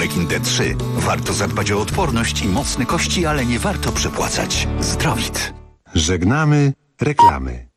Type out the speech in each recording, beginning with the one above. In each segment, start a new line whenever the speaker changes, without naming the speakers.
Rekin D3. Warto zadbać o odporność i mocne kości, ale nie warto przepłacać. Zdrowit.
Żegnamy reklamy.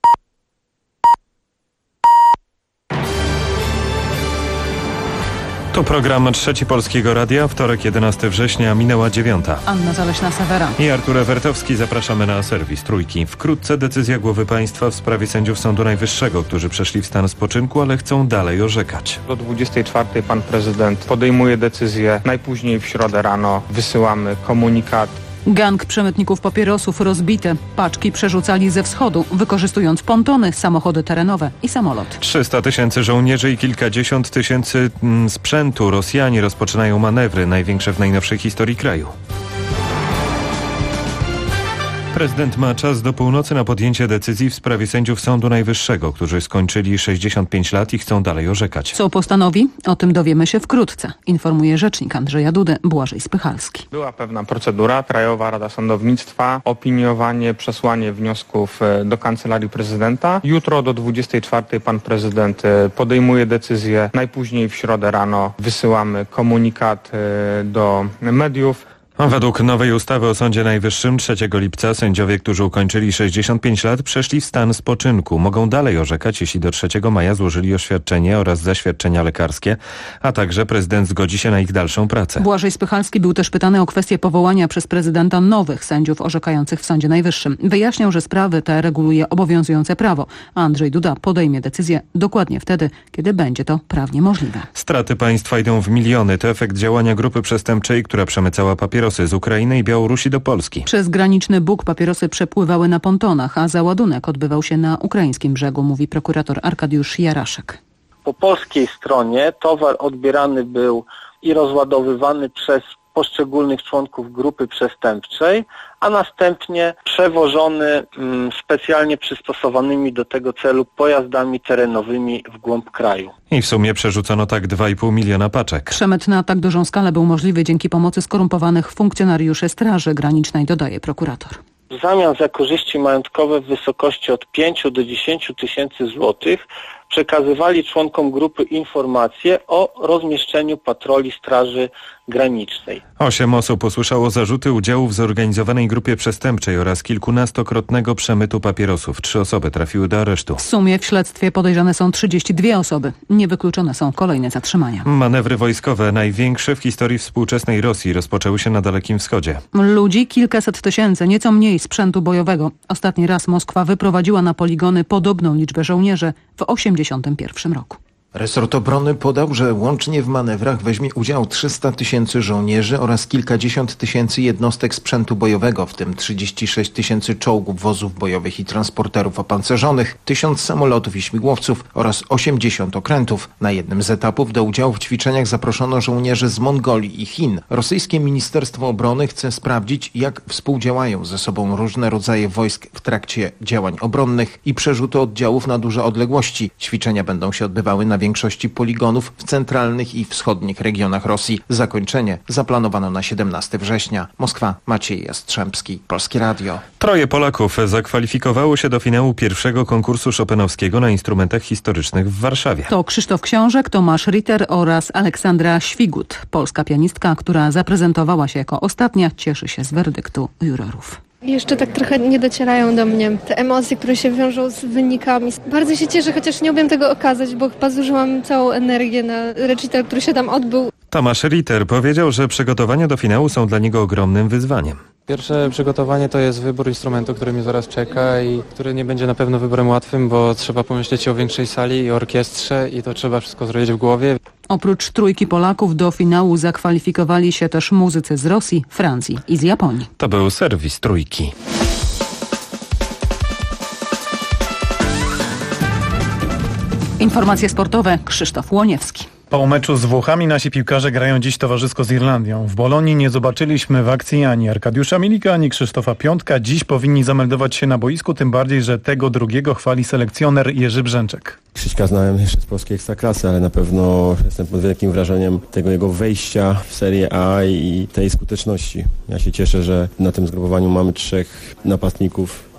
Tu program Trzeci Polskiego Radia, wtorek 11 września, minęła 9.
Anna Zaleśna-Sawera
I Artur Ewertowski, zapraszamy na serwis Trójki. Wkrótce decyzja głowy państwa w sprawie sędziów Sądu Najwyższego, którzy przeszli w stan spoczynku, ale chcą dalej orzekać.
Do 24 pan prezydent podejmuje decyzję, najpóźniej w środę rano wysyłamy komunikat.
Gang przemytników papierosów rozbite. Paczki przerzucali ze wschodu, wykorzystując pontony, samochody terenowe i samolot.
300 000 żołnierzy i kilkadziesiąt tysięcy sprzętu. Rosjanie rozpoczynają manewry, największe w najnowszej historii kraju. Prezydent ma czas do północy na podjęcie decyzji w sprawie sędziów Sądu Najwyższego, którzy skończyli 65 lat i chcą dalej orzekać.
Co postanowi? O tym dowiemy się wkrótce, informuje rzecznik Andrzeja Dudy, Błażej Spychalski.
Była pewna procedura, Krajowa Rada Sądownictwa, opiniowanie, przesłanie wniosków do Kancelarii Prezydenta. Jutro do 24 pan prezydent podejmuje decyzję, najpóźniej w środę rano wysyłamy komunikat do mediów.
Według nowej ustawy o Sądzie Najwyższym 3 lipca sędziowie, którzy ukończyli 65 lat, przeszli w stan spoczynku. Mogą dalej orzekać, jeśli do 3 maja złożyli oświadczenie oraz zaświadczenia lekarskie, a także prezydent zgodzi się na ich dalszą pracę.
Błażej Spychalski był też pytany o kwestię powołania przez prezydenta nowych sędziów orzekających w Sądzie Najwyższym. Wyjaśniał, że sprawy te reguluje obowiązujące prawo, a Andrzej Duda podejmie decyzję dokładnie wtedy, kiedy będzie to prawnie możliwe.
Straty państwa idą w miliony. To efekt działania grupy przestępczej, która przemycała papierosy z Ukrainy i Białorusi do Polski.
Przez graniczny Bóg papierosy przepływały na pontonach, a załadunek odbywał się na ukraińskim brzegu, mówi prokurator Arkadiusz Jaraszek.
Po polskiej stronie towar odbierany był i rozładowywany przez poszczególnych członków grupy przestępczej, a następnie przewożony specjalnie przystosowanymi do tego celu pojazdami terenowymi w głąb kraju.
I w sumie przerzucono tak 2,5 miliona paczek.
Przemyt na tak dużą skalę był możliwy dzięki pomocy skorumpowanych funkcjonariuszy Straży Granicznej, dodaje prokurator.
W zamian za korzyści majątkowe w wysokości od 5 do 10 tysięcy złotych przekazywali członkom grupy informacje o rozmieszczeniu patroli Straży Granicznej.
8 osób usłyszało zarzuty udziału w zorganizowanej grupie przestępczej oraz kilkunastokrotnego przemytu papierosów. 3 osoby trafiły do aresztu.
W sumie w śledztwie podejrzane są 32 osoby. Niewykluczone są kolejne zatrzymania.
Manewry wojskowe, największe w historii współczesnej Rosji, rozpoczęły się na Dalekim Wschodzie.
Ludzi kilkaset tysięcy, nieco mniej sprzętu bojowego. Ostatni raz Moskwa wyprowadziła na poligony podobną liczbę żołnierzy w 1981 roku.
Resort Obrony podał, że łącznie w manewrach weźmie udział 300 000 żołnierzy oraz kilkadziesiąt tysięcy jednostek sprzętu bojowego, w tym 36 000 czołgów, wozów bojowych i transporterów opancerzonych, 1000 samolotów i śmigłowców oraz 80 okrętów. Na jednym z etapów do udziału w ćwiczeniach zaproszono żołnierzy z Mongolii i Chin. Rosyjskie Ministerstwo Obrony chce sprawdzić, jak współdziałają ze sobą różne rodzaje wojsk w trakcie działań obronnych i przerzutu oddziałów na duże odległości. Ćwiczenia będą się odbywały na większości poligonów w centralnych i wschodnich regionach Rosji. Zakończenie zaplanowano na 17 września. Moskwa, Maciej Jastrzębski, Polskie Radio.
3 Polaków zakwalifikowało się do finału pierwszego konkursu chopinowskiego na instrumentach historycznych w Warszawie.
To Krzysztof Książek, Tomasz Ritter oraz Aleksandra Świgut. Polska pianistka, która zaprezentowała się jako ostatnia, cieszy się z werdyktu jurorów.
Jeszcze tak trochę nie docierają do mnie te emocje, które się wiążą z wynikami. Bardzo się cieszę, chociaż nie umiem tego okazać, bo chyba zużyłam całą energię na recital, który się tam odbył.
Tomasz Ritter powiedział, że przygotowania do finału są dla niego ogromnym wyzwaniem.
Pierwsze przygotowanie to jest wybór instrumentu, który mnie zaraz czeka i który nie będzie na pewno wyborem łatwym, bo trzeba pomyśleć o większej sali i orkiestrze i to trzeba wszystko zrobić w głowie.
Oprócz 3 Polaków do finału zakwalifikowali się też muzycy z Rosji, Francji i z Japonii.
To był serwis Trójki.
Informacje sportowe, Krzysztof Łoniewski.
Po meczu z Włochami nasi piłkarze grają dziś towarzysko z Irlandią. W Bolonii nie zobaczyliśmy w akcji ani Arkadiusza Milika, ani Krzysztofa Piątka. Dziś powinni zameldować się na boisku, tym bardziej, że tego drugiego chwali selekcjoner Jerzy Brzęczek.
Krzyśka znałem jeszcze z polskiej ekstraklasy, ale na pewno jestem pod wielkim wrażeniem tego jego wejścia w Serię A i tej skuteczności. Ja się cieszę, że na tym zgrupowaniu mamy 3 napastników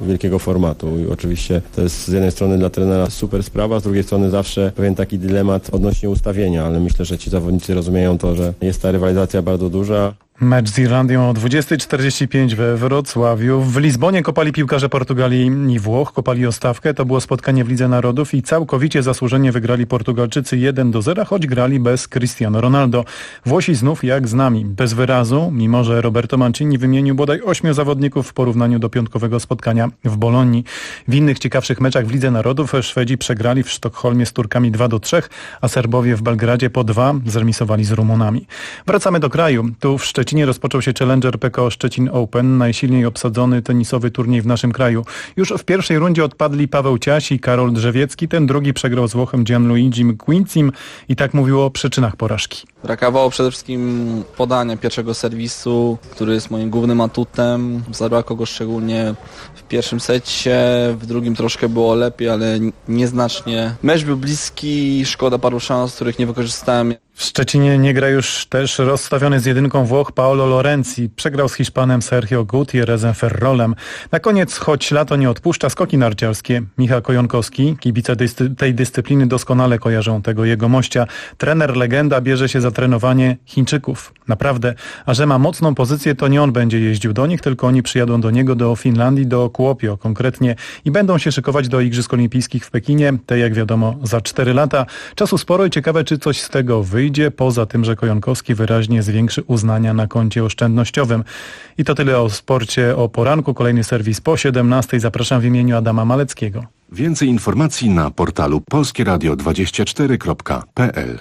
wielkiego formatu. I oczywiście to jest z jednej strony dla trenera super sprawa, z drugiej strony zawsze pewien taki dylemat odnośnie ustawienia, ale myślę, że ci zawodnicy rozumieją to, że jest ta rywalizacja bardzo duża.
Mecz z Irlandią o 20:45 we Wrocławiu. W Lizbonie kopali piłkarze Portugalii i Włoch, kopali o stawkę. To było spotkanie w Lidze Narodów i całkowicie zasłużenie wygrali Portugalczycy 1-0, choć grali bez Cristiano Ronaldo. Włosi znów jak z nami, bez wyrazu, mimo że Roberto Mancini wymienił bodaj 8 zawodników w porównaniu do piątkowego spotkania w Bolonii. W innych ciekawszych meczach w Lidze Narodów Szwedzi przegrali w Sztokholmie z Turkami 2-3, a Serbowie w Belgradzie po 2 zremisowali z Rumunami. Wracamy do kraju. Tu w Szczecinie rozpoczął się Challenger PKO Szczecin Open, najsilniej obsadzony tenisowy turniej w naszym kraju. Już w pierwszej rundzie odpadli Paweł Ciaś i Karol Drzewiecki. Ten drugi przegrał z Włochem Gianluigim Quincim i tak mówił o przyczynach porażki.
Brakowało przede wszystkim podania pierwszego serwisu, który jest moim głównym atutem. Zabrakło go szczególnie w pierwszym secie, w drugim troszkę było lepiej, ale nieznacznie. Mecz był bliski, szkoda paru szans, których nie wykorzystałem.
W Szczecinie nie gra już też rozstawiony z jedynką Włoch Paolo Lorenzi. Przegrał z Hiszpanem Sergio Gutierrezem Ferrolem. Na koniec, choć lato nie odpuszcza, skoki narciarskie. Michał Kojonkowski, kibice tej dyscypliny doskonale kojarzą tego jegomościa. Trener legenda bierze się za trenowanie Chińczyków. Naprawdę. A że ma mocną pozycję, to nie on będzie jeździł do nich, tylko oni przyjadą do niego, do Finlandii, do Kuopio konkretnie i będą się szykować do Igrzysk Olimpijskich w Pekinie. Te, jak wiadomo, za 4 lata. Czasu sporo i ciekawe, czy coś z tego wyjdzie, poza tym, że Kojonkowski wyraźnie zwiększy uznania na koncie oszczędnościowym. I to tyle o sporcie o poranku. Kolejny serwis po 17:00. Zapraszam w imieniu Adama Maleckiego.
Więcej informacji na portalu polskieradio24.pl.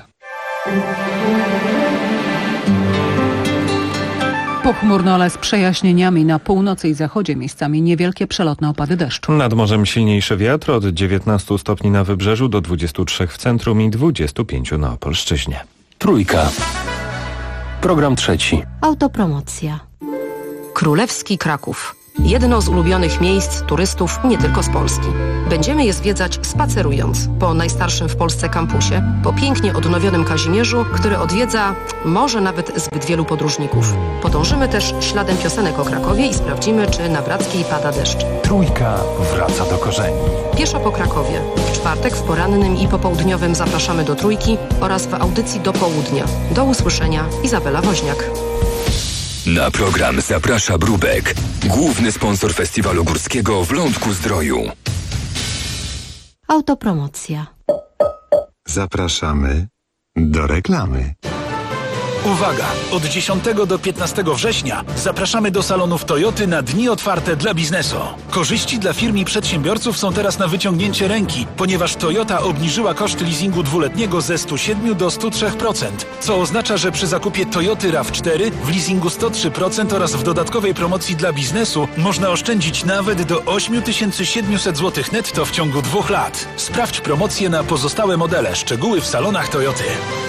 Pochmurno, ale z przejaśnieniami na północy i zachodzie, miejscami niewielkie przelotne opady deszczu.
Nad morzem silniejszy wiatr, od 19 stopni na wybrzeżu do 23 w centrum i 25 na Opolszczyźnie.
Trójka. Program trzeci.
Autopromocja. Królewski Kraków. Jedno z ulubionych miejsc turystów nie tylko z Polski. Będziemy je zwiedzać spacerując po najstarszym w Polsce kampusie, po pięknie odnowionym Kazimierzu, który odwiedza może nawet zbyt wielu podróżników. Podążymy też śladem piosenek o Krakowie i sprawdzimy, czy na Brackiej pada deszcz.
Trójka wraca do korzeni.
Pieszo po Krakowie. W czwartek w porannym i popołudniowym zapraszamy do Trójki oraz w audycji do południa. Do usłyszenia. Izabela Woźniak.
Na program zaprasza Brubek, główny sponsor festiwalu górskiego w Lądku-Zdroju.
Autopromocja.
Zapraszamy do reklamy.
Uwaga! Od 10 do 15 września zapraszamy do salonów Toyoty na dni otwarte dla biznesu. Korzyści dla firm i przedsiębiorców są teraz na wyciągnięcie ręki, ponieważ Toyota obniżyła koszt leasingu dwuletniego ze 107 do 103%, co oznacza, że przy zakupie Toyoty RAV4 w leasingu 103% oraz w dodatkowej promocji dla biznesu można oszczędzić nawet do 8700 zł netto w ciągu 2 lat. Sprawdź promocje na pozostałe modele. Szczegóły w salonach Toyoty.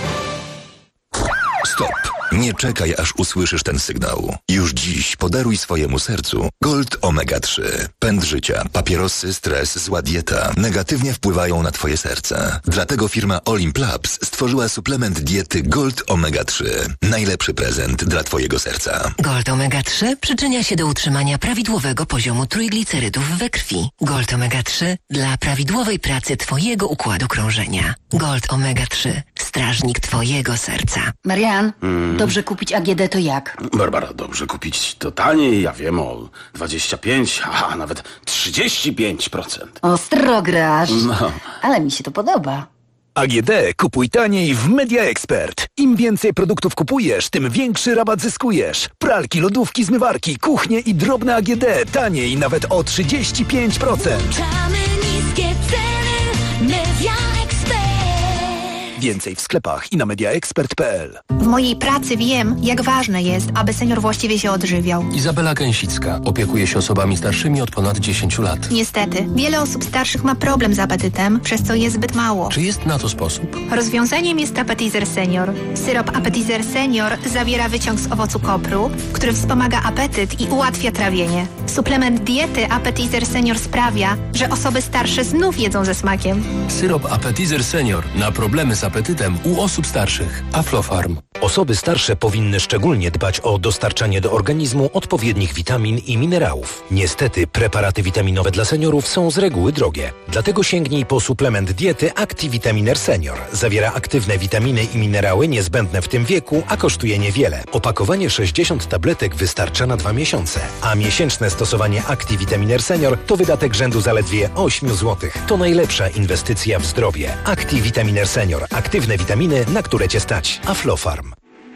Stop! Nie czekaj, aż usłyszysz ten sygnał. Już dziś podaruj swojemu sercu Gold Omega 3. Pęd życia, papierosy, stres, zła dieta negatywnie wpływają na twoje serce. Dlatego firma Olimp Labs stworzyła suplement diety Gold Omega 3. Najlepszy prezent dla twojego serca.
Gold Omega 3 przyczynia się do utrzymania prawidłowego poziomu trójglicerydów we krwi. Gold Omega 3 dla prawidłowej pracy twojego układu krążenia. Gold Omega 3. Strażnik twojego serca.
Marian, dobrze kupić AGD to jak?
Barbara, dobrze kupić to taniej, ja wiem, o 25, a nawet 35%.
Ostro grasz,
No.
ale mi się to podoba.
AGD kupuj taniej w Media Expert. Im więcej produktów kupujesz, tym większy rabat zyskujesz. Pralki, lodówki, zmywarki, kuchnie i drobne AGD taniej nawet o 35%.
Niskie ceny, Media Expert.
Więcej w sklepach i na mediaexpert.pl.
W mojej pracy wiem, jak ważne jest, aby senior właściwie się odżywiał.
Izabela Gęsicka opiekuje się osobami starszymi od ponad 10 lat.
Niestety, wiele osób starszych ma problem z apetytem, przez co je zbyt mało.
Czy jest na to sposób?
Rozwiązaniem jest Appetizer Senior. Syrop Appetizer Senior zawiera wyciąg z owocu kopru, który wspomaga apetyt i ułatwia trawienie. Suplement diety Appetizer Senior sprawia, że osoby starsze znów jedzą ze smakiem.
Syrop Appetizer Senior na problemy z apetytem apetytem u osób starszych. Aflofarm.
Osoby starsze powinny szczególnie dbać o dostarczanie do organizmu odpowiednich witamin i minerałów. Niestety preparaty witaminowe dla seniorów są z reguły drogie. Dlatego sięgnij po suplement diety ActiVitaminer Senior. Zawiera aktywne witaminy i minerały niezbędne w tym wieku, a kosztuje niewiele. Opakowanie 60 tabletek wystarcza na 2 miesiące, a miesięczne stosowanie ActiVitaminer Senior to wydatek rzędu zaledwie 8 zł. To najlepsza inwestycja w zdrowie. ActiVitaminer Senior. Aktywne witaminy, na które Cię stać. Aflofarm.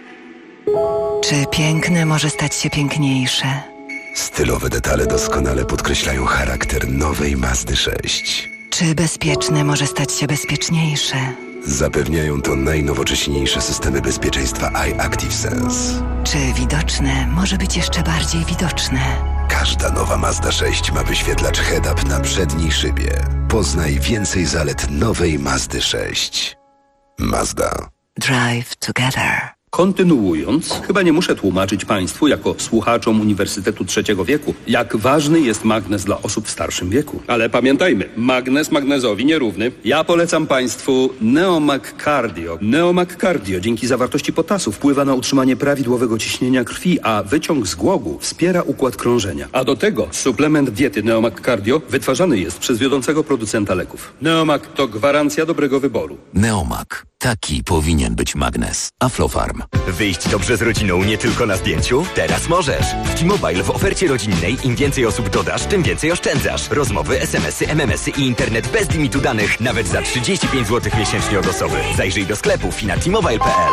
Czy piękne może stać się piękniejsze?
Stylowe detale doskonale podkreślają charakter nowej Mazdy 6.
Czy bezpieczne może stać się bezpieczniejsze?
Zapewniają to najnowocześniejsze systemy bezpieczeństwa iActiveSense.
Czy widoczne może być jeszcze bardziej widoczne?
Każda nowa Mazda 6 ma wyświetlacz head-up na przedniej szybie. Poznaj więcej zalet nowej Mazdy 6. Mazda.
Drive together.
Kontynuując, chyba nie muszę tłumaczyć Państwu, jako słuchaczom Uniwersytetu Trzeciego Wieku, jak ważny jest magnez dla osób w starszym wieku. Ale pamiętajmy, magnez magnezowi nierówny. Ja polecam Państwu Neomag Cardio. Neomag Cardio dzięki zawartości potasu wpływa na utrzymanie prawidłowego ciśnienia krwi, a wyciąg z głogu wspiera układ krążenia. A do tego suplement diety Neomag Cardio wytwarzany jest przez wiodącego producenta leków. Neomag to gwarancja dobrego wyboru.
Neomag. Taki powinien być magnes. Aflofarm.
Wyjść dobrze z rodziną nie tylko na zdjęciu? Teraz możesz. W T-Mobile w ofercie rodzinnej im więcej osób dodasz, tym więcej oszczędzasz. Rozmowy, SMS-y, MMS-y i internet bez limitu danych. Nawet za 35 zł miesięcznie od osoby. Zajrzyj do sklepów i na T-Mobile.pl.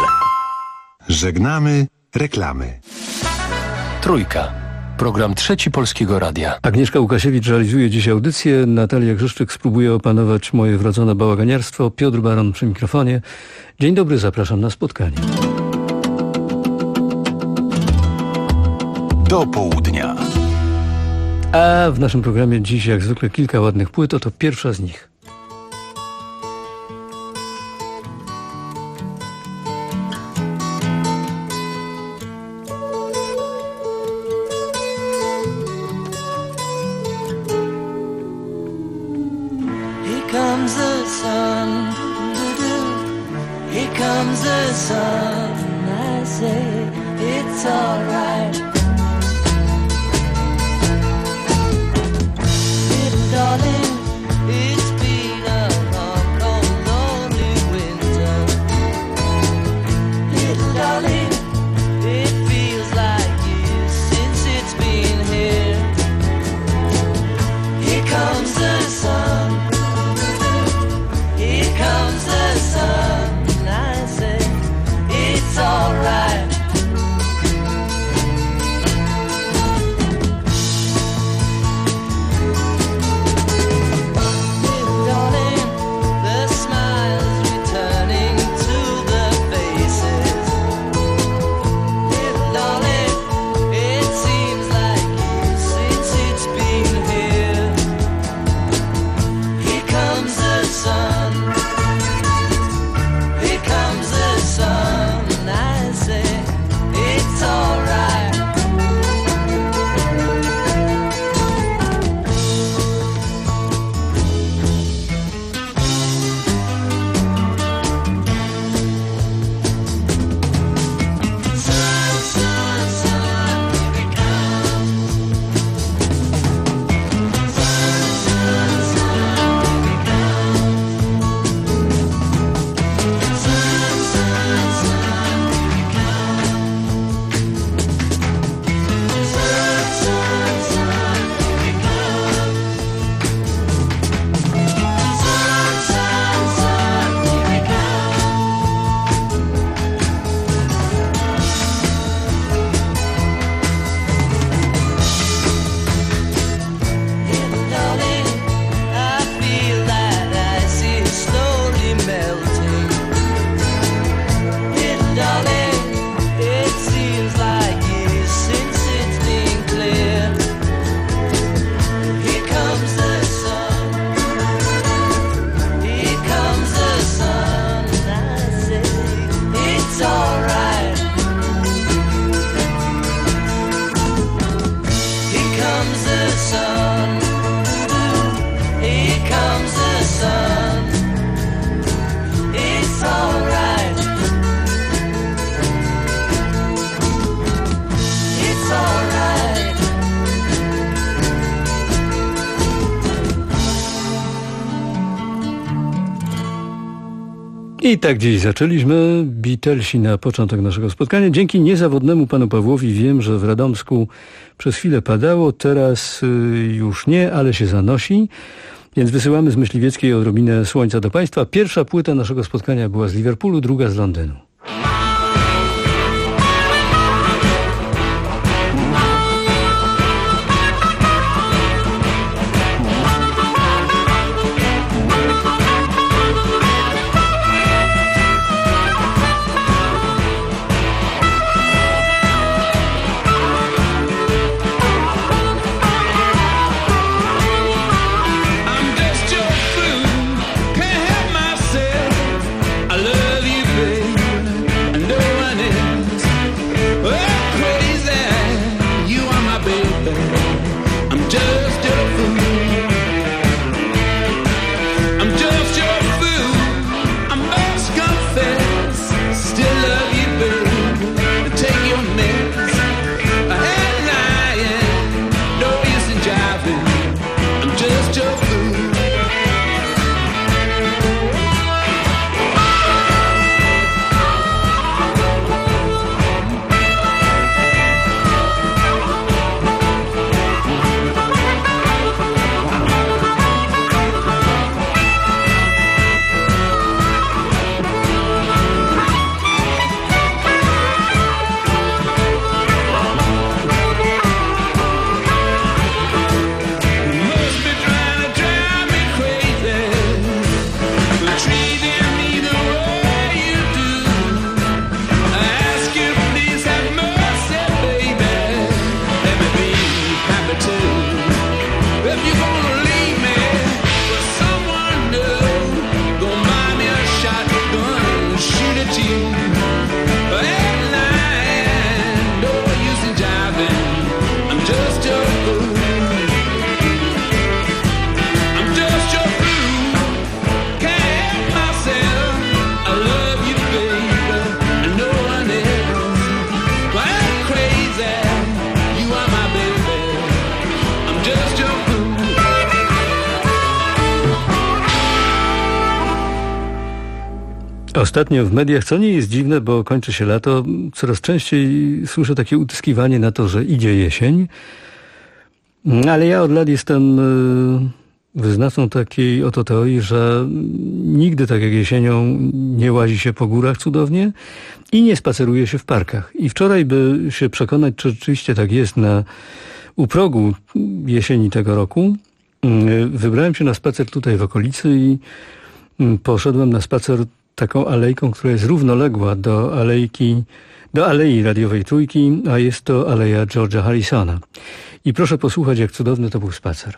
Żegnamy reklamy.
Trójka. Program Trzeci Polskiego Radia.
Agnieszka Łukasiewicz realizuje dziś audycję. Natalia Grzeszczyk spróbuje opanować moje wrodzone bałaganiarstwo. Piotr Baron przy mikrofonie. Dzień dobry, zapraszam na spotkanie.
Do południa.
A w naszym programie dziś jak zwykle kilka ładnych płyt, oto pierwsza z nich.
Comes the sun, here comes the sun, I say it's alright. Little darling, it's been a long, long, lonely winter. Little darling, it feels like years since it's been here. Here comes the sun. Here comes the sun, I say it's alright.
I tak dziś zaczęliśmy. Beatlesi na początek naszego spotkania. Dzięki niezawodnemu panu Pawłowi wiem, że w Radomsku przez chwilę padało, teraz już nie, ale się zanosi. Więc wysyłamy z Myśliwieckiej odrobinę słońca do państwa. Pierwsza płyta naszego spotkania była z Liverpoolu, druga z Londynu. Ostatnio w mediach, co nie jest dziwne, bo kończy się lato, coraz częściej słyszę takie utyskiwanie na to, że idzie jesień. Ale ja od lat jestem wyznawcą takiej oto teorii, że nigdy tak jak jesienią nie łazi się po górach cudownie i nie spaceruje się w parkach. I wczoraj, by się przekonać, czy rzeczywiście tak jest u progu jesieni tego roku, wybrałem się na spacer tutaj w okolicy i poszedłem na spacer taką alejką, która jest równoległa do Alei Radiowej Trójki, a jest to Aleja George'a Harrisona. I proszę posłuchać, jak cudowny to był spacer.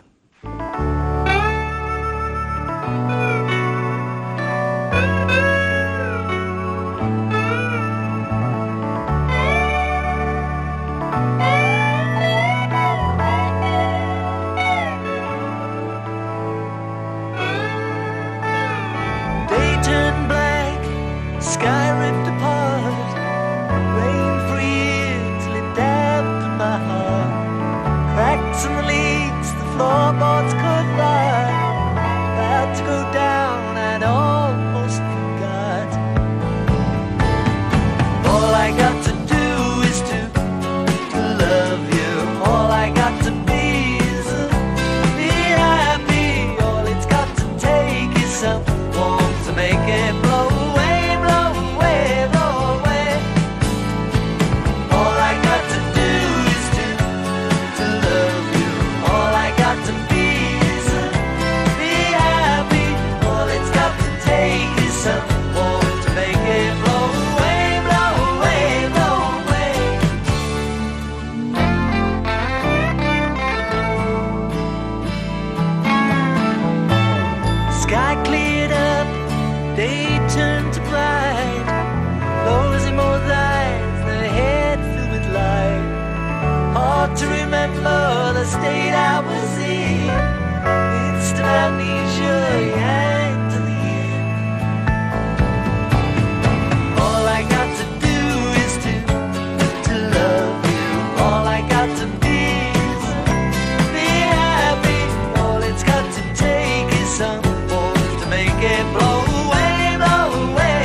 Blow away, blow away.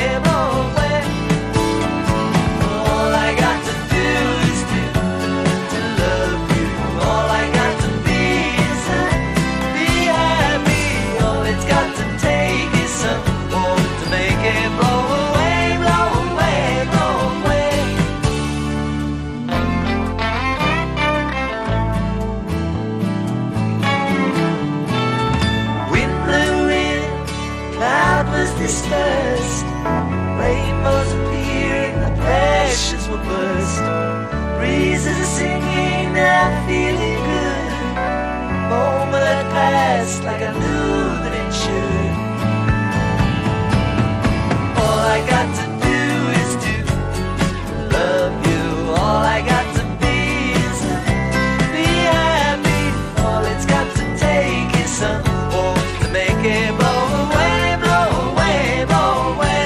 singing, now feeling good. Moment passed like I knew that it should. All I got to do is to love you. All I got to be is be happy. All it's got to take is some warmth to make it blow away, blow away, blow away.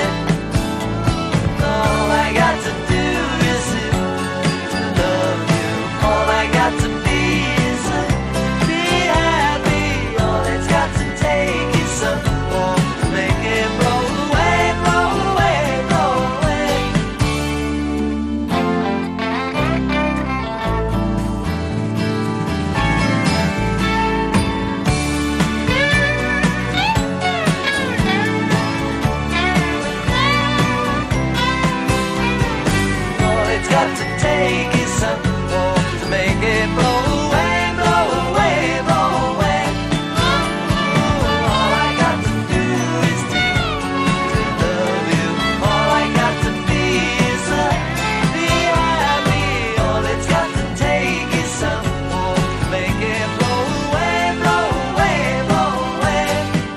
All I got to do is to love you. All I got to be is be happy. All it's got to take is some warmth to make it blow away, blow away, blow away. All it's got to take is some warmth to make it blow away, blow away, blow away. All I got to do is to love you. All I got to be is be happy. All it's got to take is some warmth to make it blow away, blow away, blow away.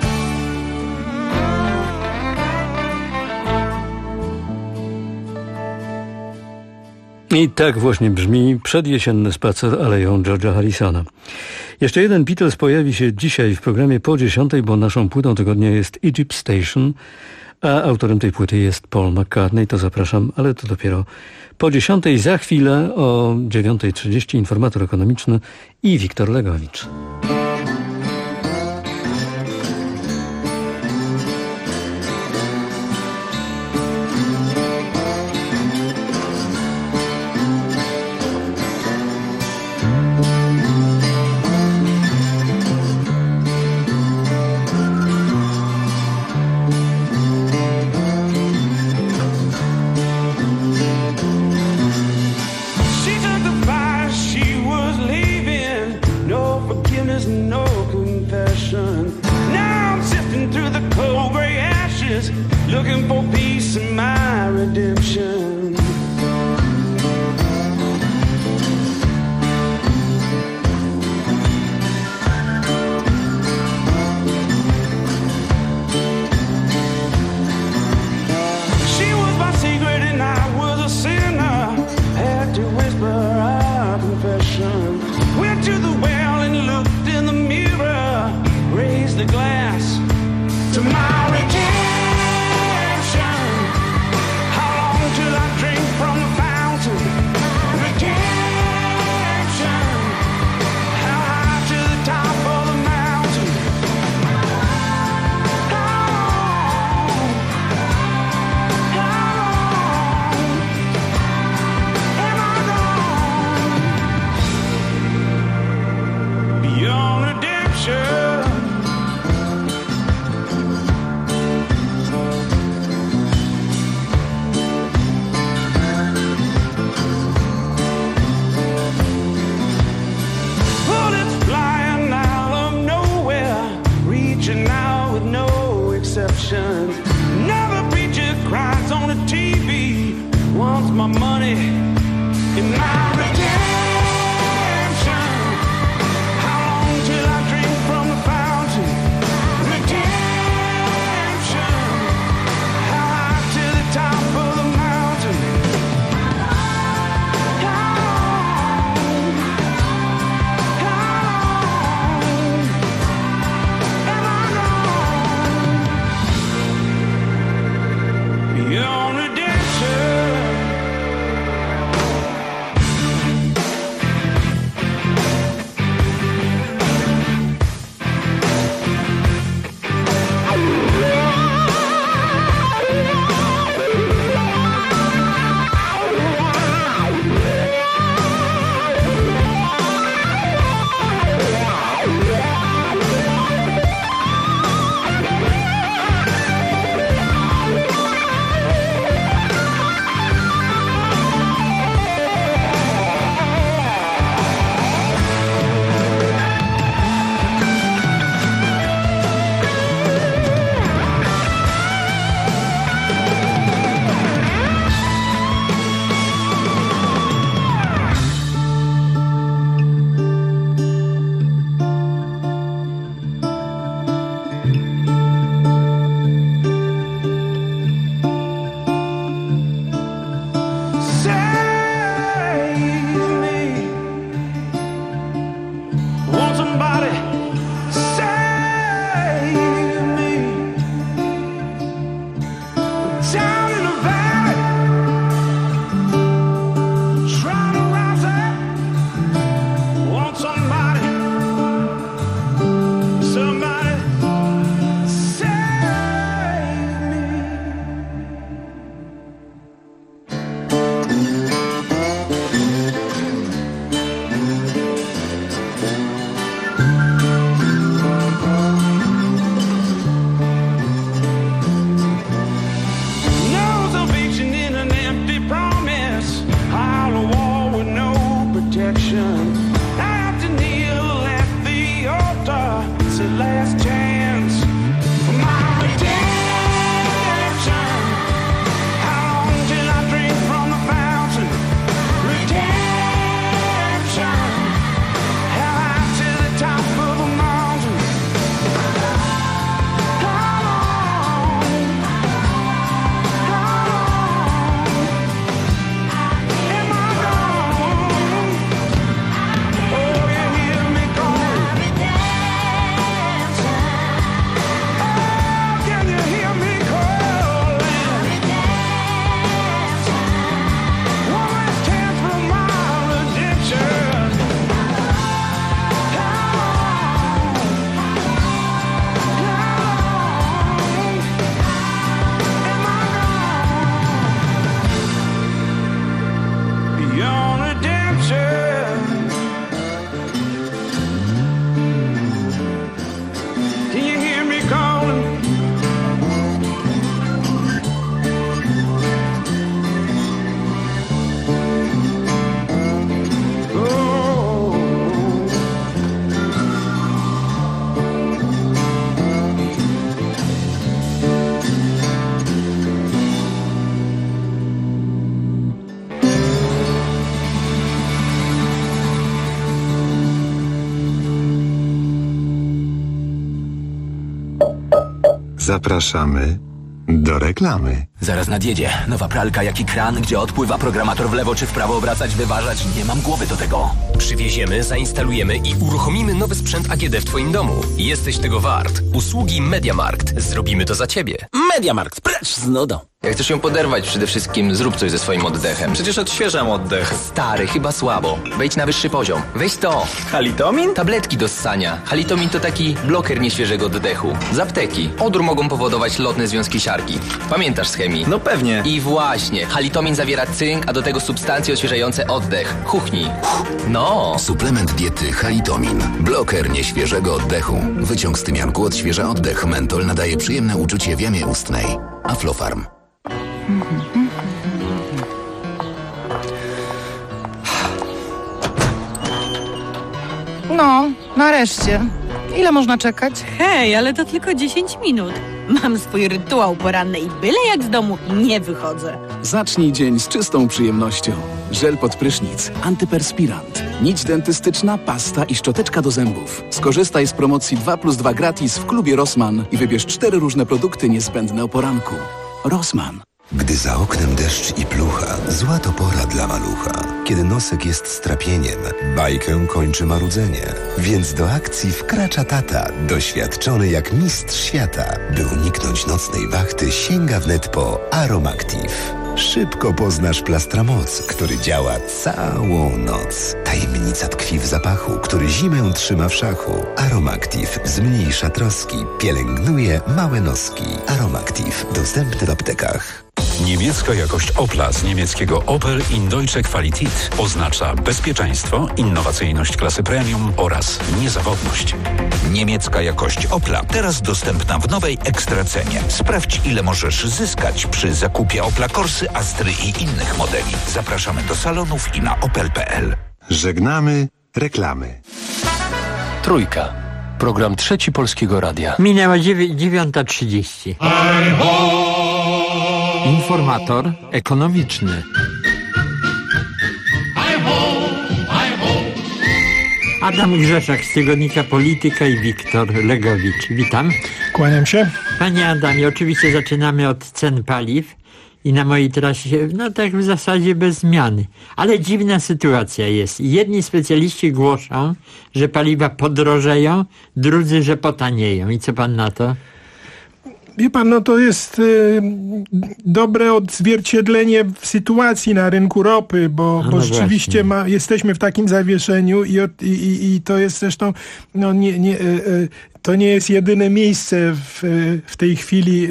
I tak właśnie brzmi przedjesienny spacer aleją George'a Harrisona. Jeszcze jeden Beatles pojawi się dzisiaj w programie po 10, bo naszą płytą tygodnia jest Egypt Station, a autorem tej płyty jest Paul McCartney. To zapraszam, ale to dopiero po 10. Za chwilę o 9:30 informator ekonomiczny i Wiktor Legowicz.
She took the fire, she was leaving. No forgiveness, no confession. Now I'm sifting through the cold gray ashes, looking for peace and my redemption. She was my secret and I was a sinner. Had to whisper our confession. Went to the well and looked in the mirror. Raised the glass to my redemption. protection. I have to kneel at the altar. It's the last chance for my redemption. How long till I drink from the fountain? Redemption. How high to the top of a mountain? How long? How long? Am I gone? Oh, you hear me calling? Oh, can you hear me calling? One last chance for my redemption. Your redemption. Can you hear me calling?
Zapraszamy do reklamy.
Zaraz nadjedzie. Nowa pralka jak i kran, gdzie odpływa programator w lewo czy w prawo obracać, wyważać. Nie mam głowy do tego.
Przywieziemy, zainstalujemy i uruchomimy nowy sprzęt AGD w Twoim domu. Jesteś tego wart. Usługi MediaMarkt. Zrobimy to za Ciebie.
MediaMarkt, precz z nudą.
Jak chcesz ją poderwać, przede wszystkim zrób coś ze swoim oddechem.
Przecież odświeżam oddech.
Stary, chyba słabo. Wejdź na wyższy poziom. Weź to.
Halitomin?
Tabletki do ssania. Halitomin to taki bloker nieświeżego oddechu. Z apteki. Odór mogą powodować lotne związki siarki. Pamiętasz z chemii?
No pewnie.
I właśnie. Halitomin zawiera cynk, a do tego substancje odświeżające oddech. Chuchnij. No.
Suplement diety Halitomin. Bloker nieświeżego oddechu. Wyciąg z tymianku odświeża oddech. Mentol nadaje przyjemne uczucie w jamie ustnej. Aflofarm.
No, nareszcie. Ile można czekać?
Hej, ale to tylko 10 minut. Mam swój rytuał poranny i byle jak z domu nie wychodzę.
Zacznij dzień z czystą przyjemnością. Żel pod prysznic, antyperspirant, nić dentystyczna, pasta i szczoteczka do zębów. Skorzystaj z promocji 2+2 gratis w klubie Rossmann i wybierz 4 różne produkty niezbędne o poranku. Rossmann.
Gdy za oknem deszcz i plucha, zła to pora dla malucha. Kiedy nosek jest strapieniem, bajkę kończy marudzenie. Więc do akcji wkracza tata, doświadczony jak mistrz świata. By uniknąć nocnej wachty, sięga wnet po Aromactive. Szybko poznasz Plastramoc, który działa całą noc. Tajemnica tkwi w zapachu, który zimę trzyma w szachu. Aromactive zmniejsza troski, pielęgnuje małe noski. Aromactive dostępny w aptekach.
Niemiecka jakość Opla z niemieckiego Opel in Deutsche Qualität oznacza bezpieczeństwo, innowacyjność klasy premium oraz niezawodność.
Niemiecka jakość Opla teraz dostępna w nowej ekstracenie. Sprawdź, ile możesz zyskać przy zakupie Opla Corsy, Astry i innych modeli. Zapraszamy do salonów i na opel.pl.
Żegnamy reklamy.
Trójka. Program Trzeci Polskiego Radia.
Minęła 9:30. Informator ekonomiczny. Adam Grzeszak z tygodnika Polityka i Wiktor Legowicz. Witam.
Kłaniam się.
Panie Adamie, oczywiście zaczynamy od cen paliw i na mojej trasie, no tak w zasadzie bez zmiany. Ale dziwna sytuacja jest. Jedni specjaliści głoszą, że paliwa podrożeją, drudzy, że potanieją. I co pan na to?
Wie pan, no to jest dobre odzwierciedlenie sytuacji na rynku ropy, bo rzeczywiście jesteśmy w takim zawieszeniu i to jest zresztą to nie jest jedyne miejsce w tej chwili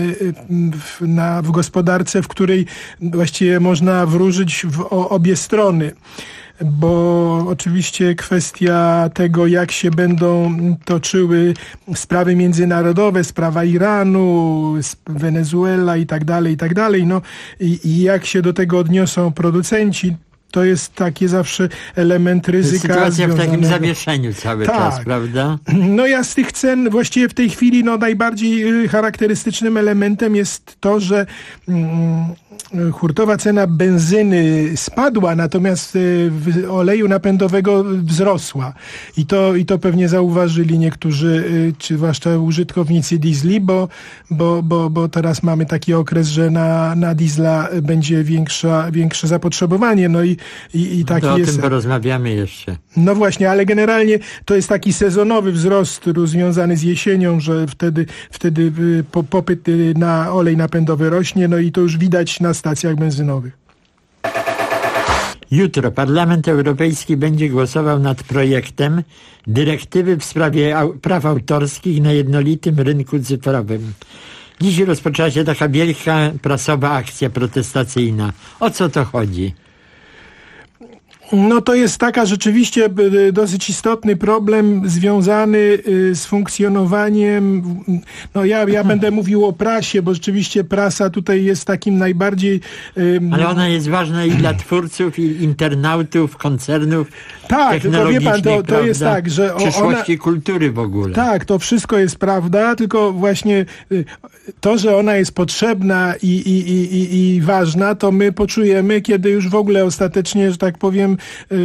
w gospodarce, w której właściwie można wróżyć w obie strony. Bo oczywiście kwestia tego, jak się będą toczyły sprawy międzynarodowe, sprawa Iranu, Wenezuela i tak dalej, no i jak się do tego odniosą producenci to jest taki zawsze element ryzyka.
Sytuacja w takim
związanego...
zawieszeniu cały czas, prawda?
No ja z tych cen właściwie w tej chwili najbardziej charakterystycznym elementem jest to, że hurtowa cena benzyny spadła, natomiast oleju napędowego wzrosła. I to pewnie zauważyli niektórzy, czy zwłaszcza użytkownicy diesli, bo teraz mamy taki okres, że na diesla będzie większe zapotrzebowanie. No i taki
to o
jest.
tym porozmawiamy jeszcze.
No właśnie, ale generalnie to jest taki sezonowy wzrost związany z jesienią, że wtedy popyt na olej napędowy rośnie, no i to już widać na stacjach benzynowych.
Jutro Parlament Europejski będzie głosował nad projektem dyrektywy w sprawie praw autorskich na jednolitym rynku cyfrowym. Dziś rozpoczęła się taka wielka prasowa akcja protestacyjna. O co to chodzi?
No to jest taka rzeczywiście dosyć istotny problem związany z funkcjonowaniem, no ja będę mówił o prasie, bo rzeczywiście prasa tutaj jest takim najbardziej...
Ale ona jest ważna i dla twórców, i internautów, koncernów
technologicznych,
tylko wie pan,
to jest tak, że
przyszłości kultury w ogóle.
Tak, to wszystko jest prawda, tylko właśnie to, że ona jest potrzebna i ważna, to my poczujemy, kiedy już w ogóle ostatecznie, że tak powiem,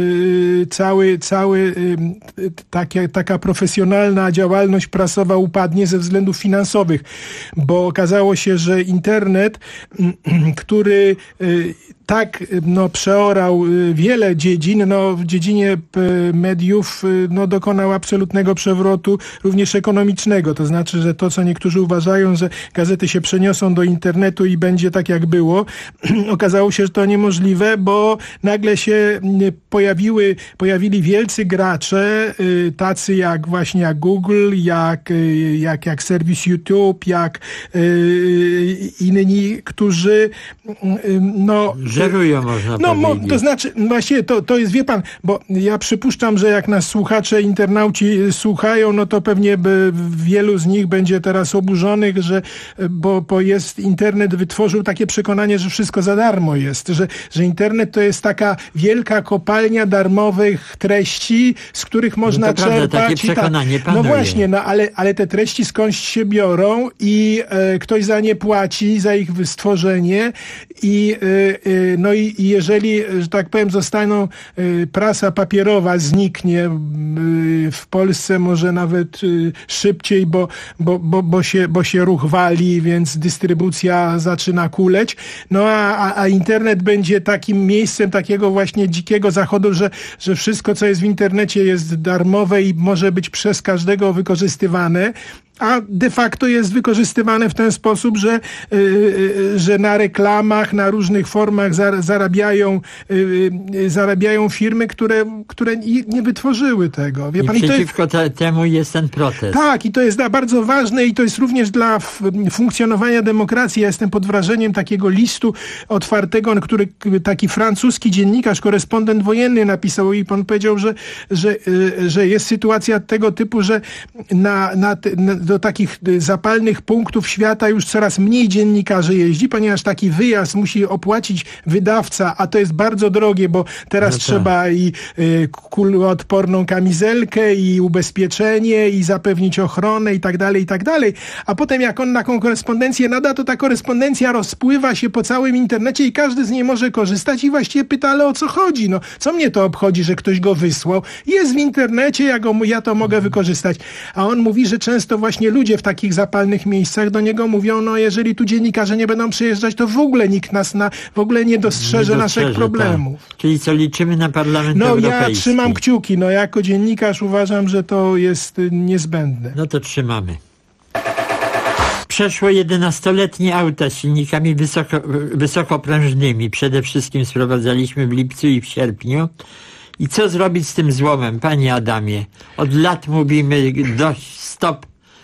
taka profesjonalna działalność prasowa upadnie ze względów finansowych, bo okazało się, że internet, który przeorał wiele dziedzin, w dziedzinie mediów dokonał absolutnego przewrotu, również ekonomicznego. To znaczy, że to, co niektórzy uważają, że gazety się przeniosą do internetu i będzie tak, jak było, okazało się, że to niemożliwe, bo nagle się pojawili wielcy gracze, tacy jak Google, jak serwis YouTube, jak inni, którzy
żerują, można powiedzieć.
To znaczy, właśnie to jest, wie pan, bo ja przypuszczam, że jak nas słuchacze, internauci słuchają, no to pewnie wielu z nich będzie teraz oburzonych, bo internet wytworzył takie przekonanie, że wszystko za darmo jest, że internet to jest taka wielka kopalnia darmowych treści, z których można czerpać.
Prawda, takie przekonanie panuje.
No właśnie, ale te treści skądś się biorą i ktoś za nie płaci, za ich stworzenie i jeżeli, że tak powiem, prasa papierowa zniknie w Polsce może nawet szybciej, bo się ruch wali, więc dystrybucja zaczyna kuleć, a internet będzie takim miejscem takiego właśnie dzikiego zachodu, że wszystko, co jest w internecie, jest darmowe i może być przez każdego wykorzystywane, a de facto jest wykorzystywane w ten sposób, że na reklamach, na różnych formach zarabiają firmy, które nie wytworzyły tego. Wie pan,
przeciwko temu jest ten protest.
Tak, i to jest bardzo ważne i to jest również dla funkcjonowania demokracji. Ja jestem pod wrażeniem takiego listu otwartego, który taki francuski dziennikarz, korespondent wojenny napisał i pan powiedział, że jest sytuacja tego typu, że do takich zapalnych punktów świata już coraz mniej dziennikarzy jeździ, ponieważ taki wyjazd musi opłacić wydawca, a to jest bardzo drogie, bo teraz trzeba i kuloodporną kamizelkę, i ubezpieczenie, i zapewnić ochronę i tak dalej. A potem jak on taką korespondencję nada, to ta korespondencja rozpływa się po całym internecie i każdy z niej może korzystać i właściwie pyta, ale o co chodzi? Co mnie to obchodzi, że ktoś go wysłał? Jest w internecie, ja to mogę wykorzystać. A on mówi, że często właśnie ludzie w takich zapalnych miejscach do niego mówią, jeżeli tu dziennikarze nie będą przyjeżdżać, to w ogóle nikt nas w ogóle nie dostrzeże naszych problemów.
Tak. Czyli co, liczymy na Parlament Europejski?
Ja trzymam kciuki. Jako dziennikarz uważam, że to jest niezbędne.
No to trzymamy. Przeszło 11-letnie auta z silnikami wysokoprężnymi. Przede wszystkim sprowadzaliśmy w lipcu i w sierpniu. I co zrobić z tym złomem, panie Adamie? Od lat mówimy dość, stop.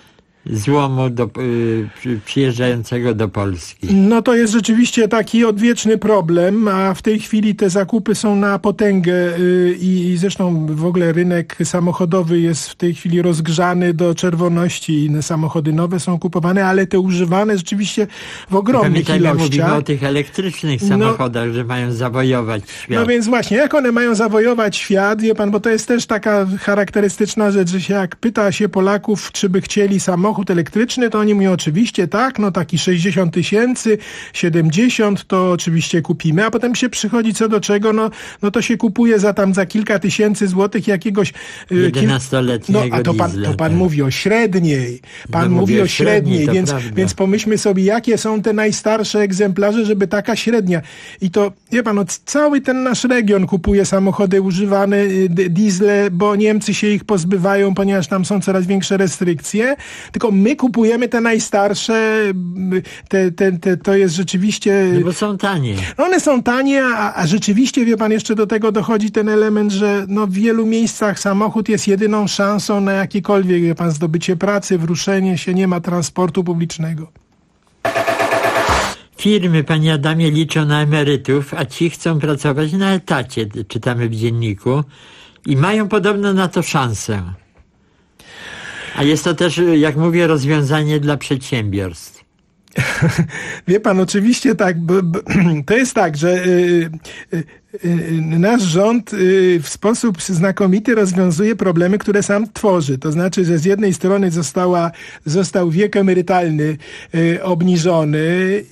złomu przyjeżdżającego do Polski.
No to jest rzeczywiście taki odwieczny problem, a w tej chwili te zakupy są na potęgę i zresztą w ogóle rynek samochodowy jest w tej chwili rozgrzany do czerwoności. Samochody nowe są kupowane, ale te używane rzeczywiście w ogromnych ilościach.
Mówimy o tych elektrycznych samochodach, że mają zawojować świat.
No więc właśnie, jak one mają zawojować świat, wie pan, bo to jest też taka charakterystyczna rzecz, że się jak pyta się Polaków, czy by chcieli samochód elektryczny, to oni mówią oczywiście tak, no taki 60 000, 70 to oczywiście kupimy, a potem się przychodzi co do czego, no to się kupuje za kilka tysięcy złotych jakiegoś
11-letniego
to pan mówi o średniej. Pan mówi o średniej, więc pomyślmy sobie, jakie są te najstarsze egzemplarze, żeby taka średnia. I to, wie pan, cały ten nasz region kupuje samochody używane, diesle, bo Niemcy się ich pozbywają, ponieważ tam są coraz większe restrykcje. Tylko my kupujemy te najstarsze, to jest rzeczywiście...
No bo są tanie.
One są tanie, a rzeczywiście, wie pan, jeszcze do tego dochodzi ten element, że w wielu miejscach samochód jest jedyną szansą na jakiekolwiek, wie pan, zdobycie pracy, wruszenie się, nie ma transportu publicznego.
Firmy, panie Adamie, liczą na emerytów, a ci chcą pracować na etacie, czytamy w dzienniku, i mają podobno na to szansę. A jest to też, jak mówię, rozwiązanie dla przedsiębiorstw.
Wie pan, oczywiście tak, to jest tak, że nasz rząd w sposób znakomity rozwiązuje problemy, które sam tworzy. To znaczy, że z jednej strony został wiek emerytalny obniżony,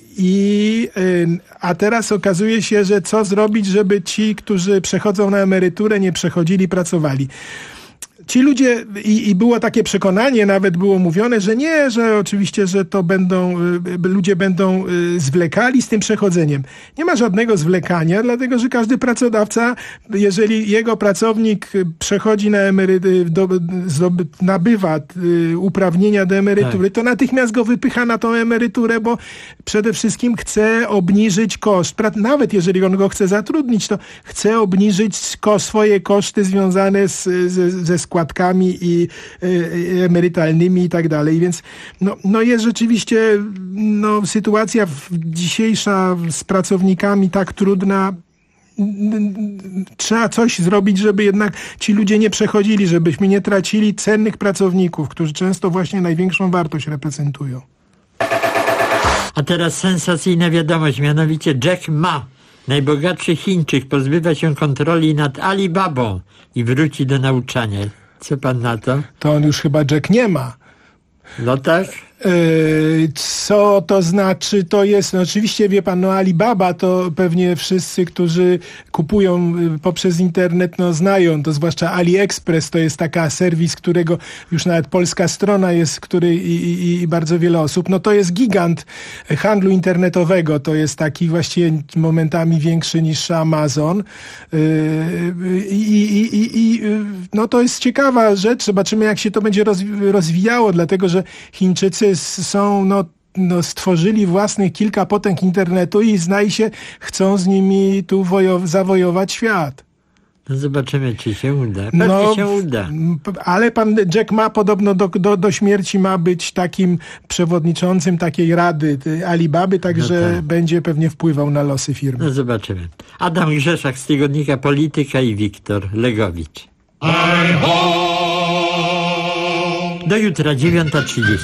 a teraz okazuje się, że co zrobić, żeby ci, którzy przechodzą na emeryturę, nie przechodzili, pracowali. Ci ludzie, i było takie przekonanie, nawet było mówione, że nie, że oczywiście, że to ludzie będą zwlekali z tym przechodzeniem. Nie ma żadnego zwlekania, dlatego że każdy pracodawca, jeżeli jego pracownik przechodzi na nabywa uprawnienia do emerytury, to natychmiast go wypycha na tą emeryturę, bo przede wszystkim chce obniżyć koszt. Nawet jeżeli on go chce zatrudnić, to chce obniżyć swoje koszty związane ze składkami i emerytalnymi i tak dalej. Więc jest rzeczywiście sytuacja dzisiejsza z pracownikami tak trudna. Trzeba coś zrobić, żeby jednak ci ludzie nie przechodzili, żebyśmy nie tracili cennych pracowników, którzy często właśnie największą wartość reprezentują.
A teraz sensacyjna wiadomość, mianowicie Jack Ma, najbogatszy Chińczyk, pozbywa się kontroli nad Alibabą i wróci do nauczania. Co pan na to?
To on już chyba Jack nie ma.
No tak.
Co to znaczy? To jest, oczywiście wie pan, Alibaba to pewnie wszyscy, którzy kupują poprzez internet, znają, to zwłaszcza AliExpress, to jest taka serwis, którego już nawet polska strona jest, i bardzo wiele osób. To jest gigant handlu internetowego, to jest taki właściwie momentami większy niż Amazon. To jest ciekawa rzecz, zobaczymy, jak się to będzie rozwijało, dlatego że Chińczycy stworzyli własnych kilka potęg internetu i zdaje się, chcą z nimi tu zawojować świat.
Zobaczymy, czy się uda. Pewnie się uda.
Ale pan Jack Ma podobno do śmierci ma być takim przewodniczącym takiej rady Alibaby, także będzie pewnie wpływał na losy firmy.
Zobaczymy. Adam Grzeszak z tygodnika Polityka i Wiktor Legowicz. Do jutra, 9:30.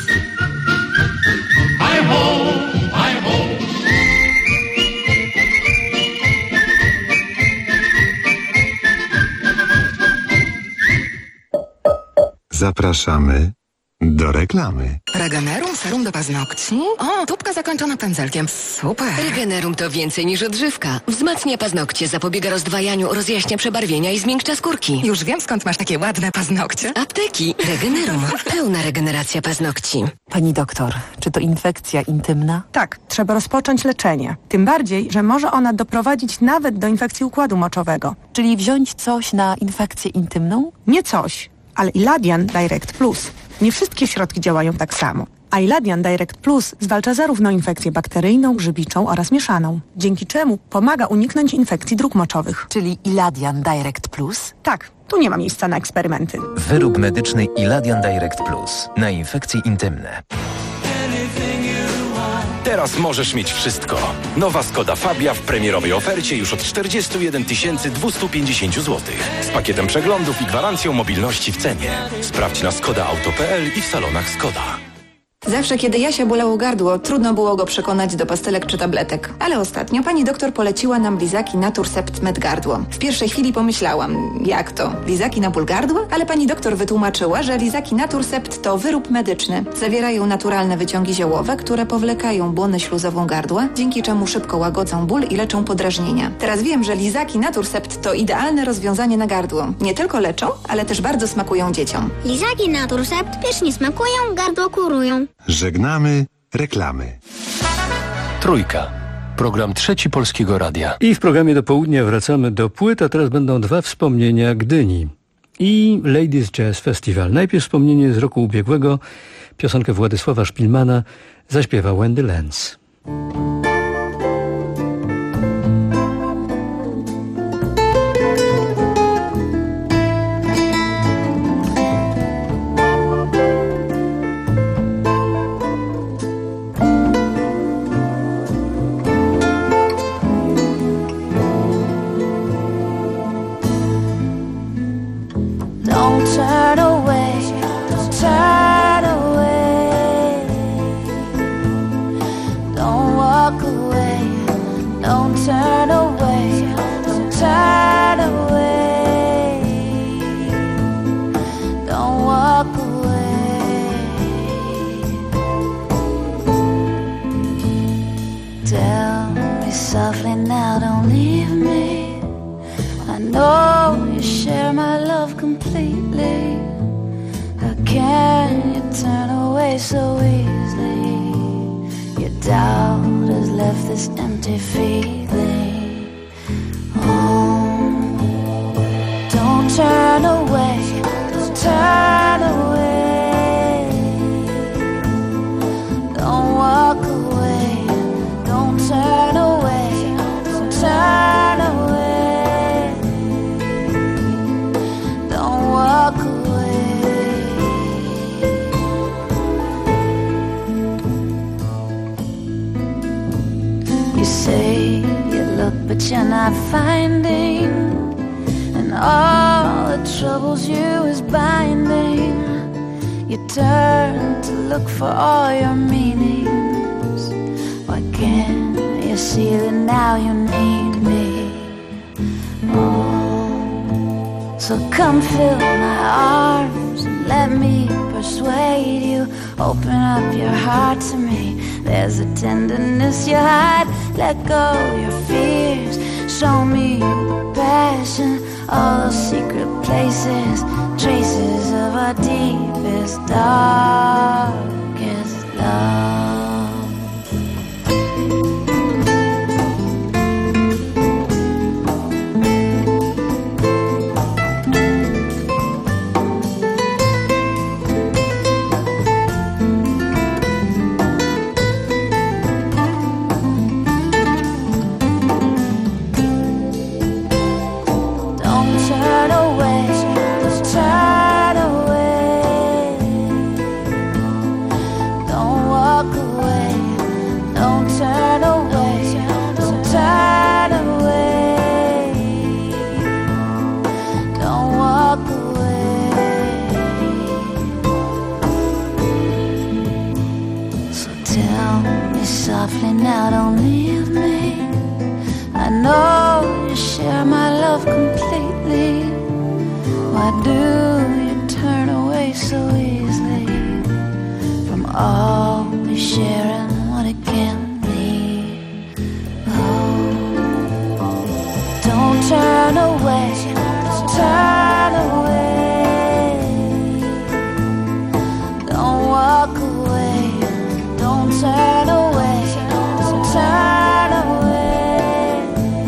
Zapraszamy do reklamy.
Regenerum serum do paznokci? O, tubka zakończona pędzelkiem. Super.
Regenerum to więcej niż odżywka. Wzmacnia paznokcie, zapobiega rozdwajaniu, rozjaśnia przebarwienia i zmiękcza skórki.
Już wiem, skąd masz takie ładne paznokcie.
Apteki. Regenerum. Pełna regeneracja paznokci.
Pani doktor, czy to infekcja intymna?
Tak, trzeba rozpocząć leczenie. Tym bardziej, że może ona doprowadzić nawet do infekcji układu moczowego.
Czyli wziąć coś na infekcję intymną?
Nie coś, ale Iladian Direct Plus. Nie wszystkie środki działają tak samo. A Iladian Direct Plus zwalcza zarówno infekcję bakteryjną, grzybiczą oraz mieszaną, dzięki czemu pomaga uniknąć infekcji dróg moczowych.
Czyli Iladian Direct Plus?
Tak, tu nie ma miejsca na eksperymenty.
Wyrób medyczny Iladian Direct Plus na infekcje intymne.
Teraz możesz mieć wszystko. Nowa Skoda Fabia w premierowej ofercie już od 41 250 zł. Z pakietem przeglądów i gwarancją mobilności w cenie. Sprawdź na skodaauto.pl i w salonach Skoda.
Zawsze, kiedy Jasia bolało gardło, trudno było go przekonać do pastelek czy tabletek. Ale ostatnio pani doktor poleciła nam lizaki Naturcept Med Gardło. W pierwszej chwili pomyślałam, jak to? Lizaki na ból gardła? Ale pani doktor wytłumaczyła, że lizaki Naturcept to wyrób medyczny. Zawierają naturalne wyciągi ziołowe, które powlekają błonę śluzową gardła, dzięki czemu szybko łagodzą ból i leczą podrażnienia. Teraz wiem, że lizaki Naturcept to idealne rozwiązanie na gardło. Nie tylko leczą, ale też bardzo smakują dzieciom.
Lizaki Naturcept pysznie smakują, gardło kurują.
Żegnamy reklamy.
Trójka. Program Trzeci Polskiego Radia.
I w programie do południa wracamy do płyt, a teraz będą dwa wspomnienia Gdyni i Ladies Jazz Festival. Najpierw wspomnienie z roku ubiegłego. Piosenkę Władysława Szpilmana zaśpiewa Wendy Lenz.
Turn away, turn away. Don't walk away, don't turn away, don't turn away. Don't walk away. Tell me softly now, don't leave me. I know you share my love completely. How can you turn away so easily? Your doubt has left this empty feeling. Oh, don't turn away, don't turn away. Don't walk away, don't turn away, don't turn away. Don't walk away. You say you look but you're not finding, and all the troubles you is binding. You turn to look for all your meanings. Why can't you see that now you need me? Oh, so come fill my arms and let me persuade you. Open up your heart to me. There's a tenderness you hide. Let go your fears. Show me the passion. All those secret places, traces of our deepest, darkest love. Softly now, don't leave me. I know you share my love completely. Why do you turn away so easily from all we share and what it can be? Oh, don't turn away, just turn away. Don't walk away, don't turn away. Turn away,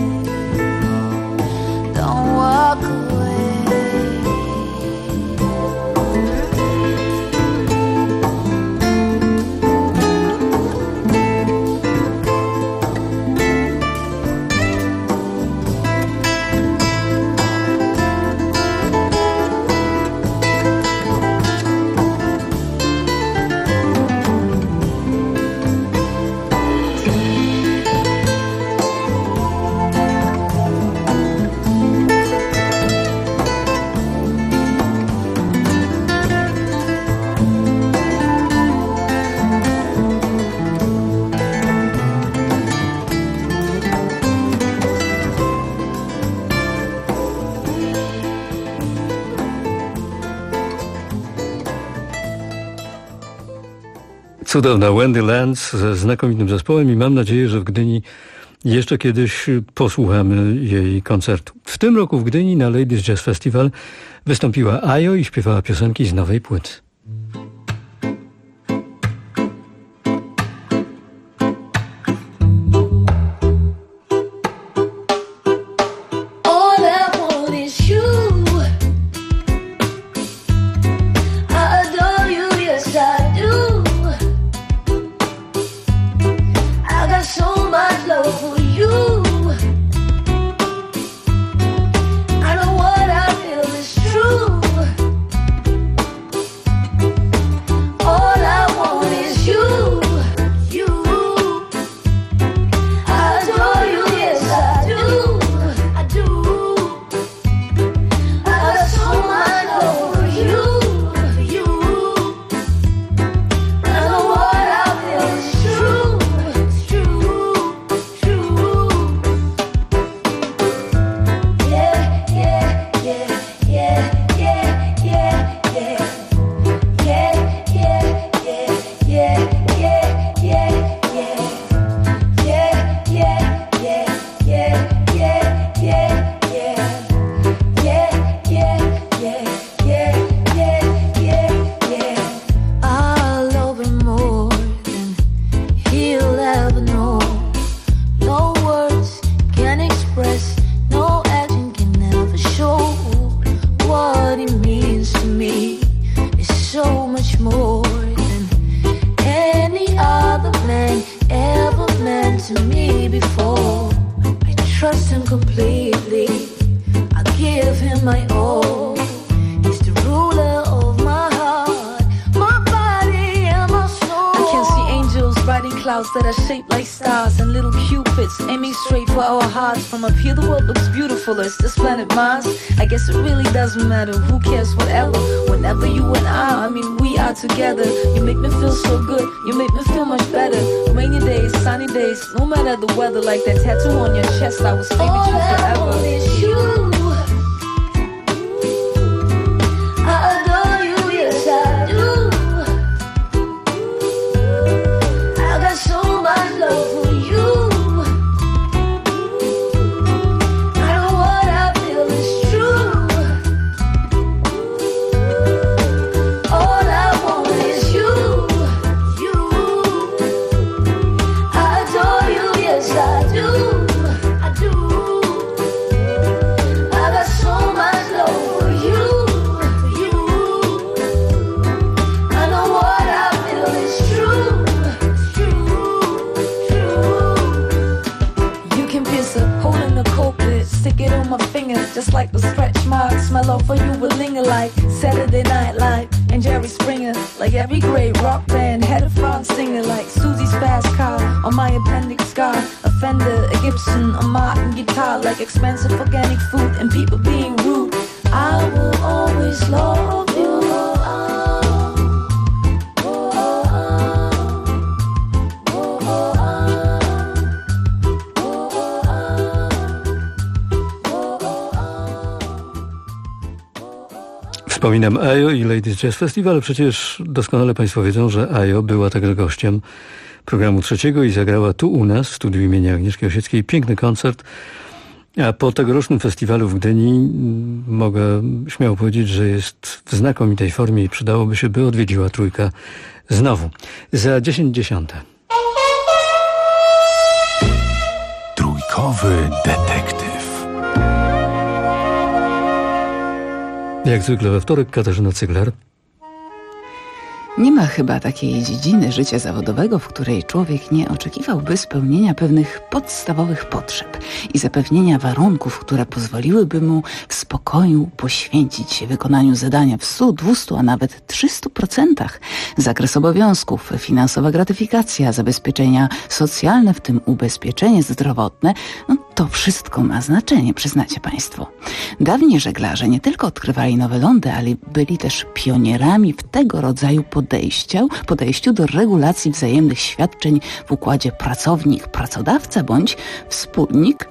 don't walk away.
Cudowna Wendy Lance ze znakomitym zespołem i mam nadzieję, że w Gdyni jeszcze kiedyś posłuchamy jej koncertu. W tym roku w Gdyni na Ladies Jazz Festival wystąpiła Ajo i śpiewała piosenki z nowej płyty.
That are shaped like stars and little cupids aiming straight for our hearts. From up here the world looks beautiful. It's this planet Mars. I guess it really doesn't matter. Who cares, whatever. Whenever you and I mean we are together. You make me feel so good. You make me feel much better. Rainy days, sunny days, no matter the weather. Like that tattoo on your chest, I will stay with you forever. All I want is you. I adore you, yes I do. So much love for you. I know what I feel is true. All I want is you. I adore you, yes I do. I do. I got so much love for you. I know what I feel is true. Stick it on my finger, just like the stretch marks. My love for you will linger like Saturday Night Live and Jerry Springer. Like every great rock band had a front singer. Like Susie's fast car on my appendix scar. A Fender, a Gibson, a Martin guitar. Like expensive organic food and people being rude. I will always love you.
Wspominam Ajo i Ladies Jazz Festival. Przecież doskonale Państwo wiedzą, że Ajo była także gościem programu Trzeciego i zagrała tu u nas w studiu imienia Agnieszki Osieckiej piękny koncert. A po tegorocznym festiwalu w Gdyni mogę śmiało powiedzieć, że jest w znakomitej formie i przydałoby się, by odwiedziła Trójka znowu. Za 10:10.
Trójkowy detektyw.
Jak zwykle we wtorek Katarzyna Cygler.
Nie ma chyba takiej dziedziny życia zawodowego, w której człowiek nie oczekiwałby spełnienia pewnych podstawowych potrzeb i zapewnienia warunków, które pozwoliłyby mu w spokoju poświęcić się wykonaniu zadania w 100, 200, a nawet 300%. Zakres obowiązków, finansowa gratyfikacja, zabezpieczenia socjalne, w tym ubezpieczenie zdrowotne, to wszystko ma znaczenie, przyznacie Państwo. Dawni żeglarze nie tylko odkrywali nowe lądy, ale byli też pionierami w tego rodzaju podejściu do regulacji wzajemnych świadczeń w układzie pracownik-pracodawca bądź wspólnik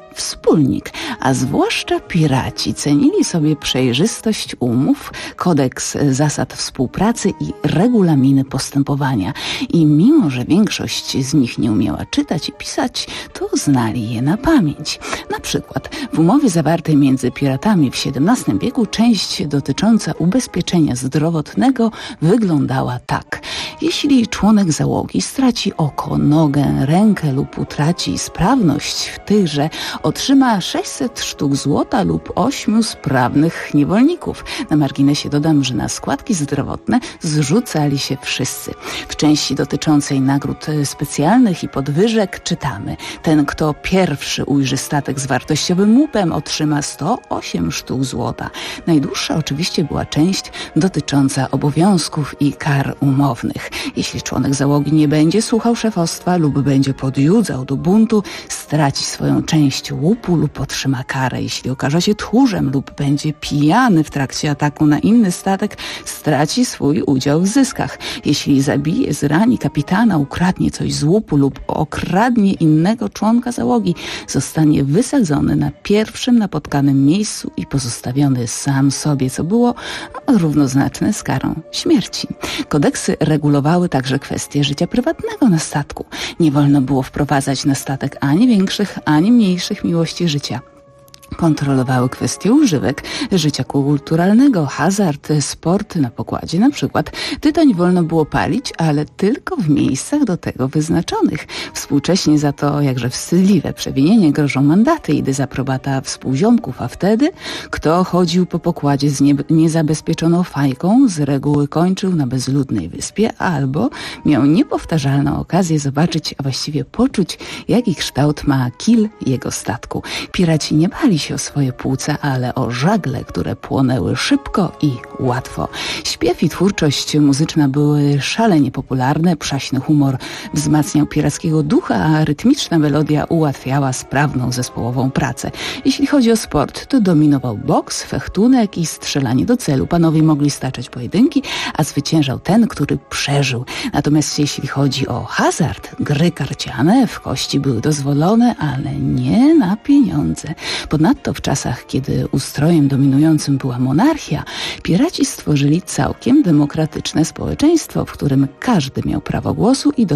wspólnik, a zwłaszcza piraci cenili sobie przejrzystość umów, kodeks zasad współpracy i regulaminy postępowania. I mimo, że większość z nich nie umiała czytać i pisać, to znali je na pamięć. Na przykład w umowie zawartej między piratami w XVII wieku część dotycząca ubezpieczenia zdrowotnego wyglądała tak. Jeśli członek załogi straci oko, nogę, rękę lub utraci sprawność w tychże, otrzyma 600 sztuk złota lub 8 sprawnych niewolników. Na marginesie dodam, że na składki zdrowotne zrzucali się wszyscy. W części dotyczącej nagród specjalnych i podwyżek czytamy: ten, kto pierwszy ujrzy statek z wartościowym łupem, otrzyma 108 sztuk złota. Najdłuższa oczywiście była część dotycząca obowiązków i kar umownych. Jeśli członek załogi nie będzie słuchał szefostwa lub będzie podjudzał do buntu, straci swoją część łupu lub otrzyma karę. Jeśli okaże się tchórzem lub będzie pijany w trakcie ataku na inny statek, straci swój udział w zyskach. Jeśli zabije, zrani kapitana, ukradnie coś z łupu lub okradnie innego członka załogi, zostanie wysadzony na pierwszym napotkanym miejscu i pozostawiony sam sobie, co było równoznaczne z karą śmierci. Kodeksy regulowały także kwestie życia prywatnego na statku. Nie wolno było wprowadzać na statek ani większych, ani mniejszych miłości życia. Kontrolowały kwestie używek, życia kulturalnego, hazard, sport na pokładzie. Na przykład tytoń wolno było palić, ale tylko w miejscach do tego wyznaczonych. Współcześnie za to jakże wstydliwe przewinienie grożą mandaty i dezaprobata współziomków, a wtedy kto chodził po pokładzie z niezabezpieczoną fajką, z reguły kończył na bezludnej wyspie albo miał niepowtarzalną okazję zobaczyć, a właściwie poczuć, jaki kształt ma kil jego statku. Piraci nie bali się o swoje płuca, ale o żagle, które płonęły szybko i łatwo. Śpiew i twórczość muzyczna były szalenie popularne, przaśny humor wzmacniał pirackiego ducha, a rytmiczna melodia ułatwiała sprawną zespołową pracę. Jeśli chodzi o sport, to dominował boks, fechtunek i strzelanie do celu. Panowie mogli staczać pojedynki, a zwyciężał ten, który przeżył. Natomiast jeśli chodzi o hazard, gry karciane w kości były dozwolone, ale nie na pieniądze. Ponadto w czasach, kiedy ustrojem dominującym była monarchia, piraci stworzyli całkiem demokratyczne społeczeństwo, w którym każdy miał prawo głosu i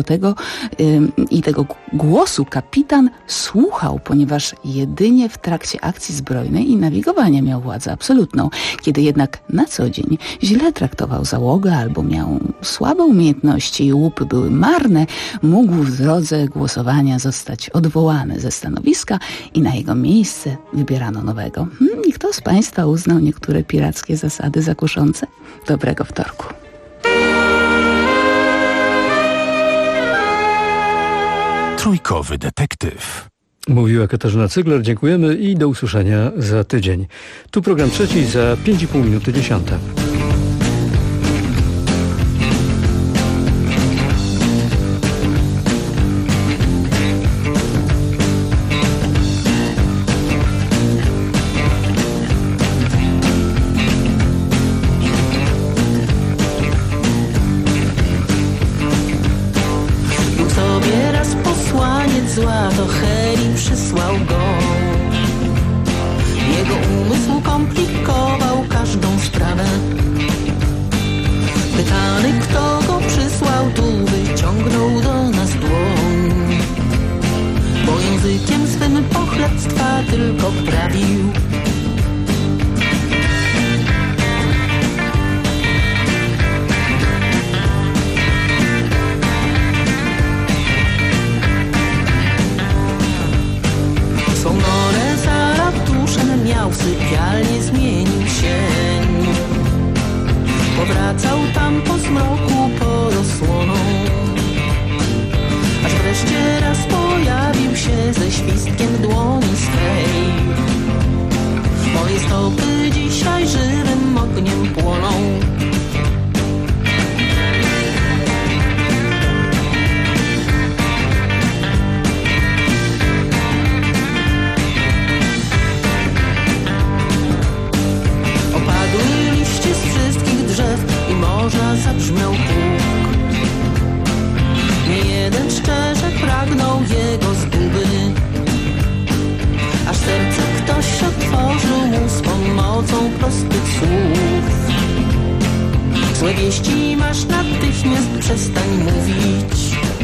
tego głosu kapitan słuchał, ponieważ jedynie w trakcie akcji zbrojnej i nawigowania miał władzę absolutną. Kiedy jednak na co dzień źle traktował załogę albo miał słabe umiejętności i łupy były marne, mógł w drodze głosowania zostać odwołany ze stanowiska i na jego miejsce wybierano nowego. I kto z Państwa uznał niektóre pirackie zasady za kuszące? Dobrego wtorku.
Trójkowy detektyw.
Mówiła Katarzyna Cygler, dziękujemy i do usłyszenia za tydzień. Tu program trzeci za 5,5 minuty 10.
Zła to Heli przysłał go. Jego umysł komplikował każdą sprawę. Pytany, kto go przysłał, tu wyciągnął do nas dłoń, bo językiem swym pochlebstwa tylko prawił. Swą norę za ratuszem miał, w sypialni zmienił się. Powracał tam po zmroku, pod osłoną, aż wreszcie raz pojawił się ze świstkiem dłoni swej. Moje stopy dzisiaj żywym ogniem płoną. I morza zabrzmiał huk. Nie jeden szczerze pragnął jego zguby, pomocą prostych słów. Złe wieści masz, natychmiast przestań mówić.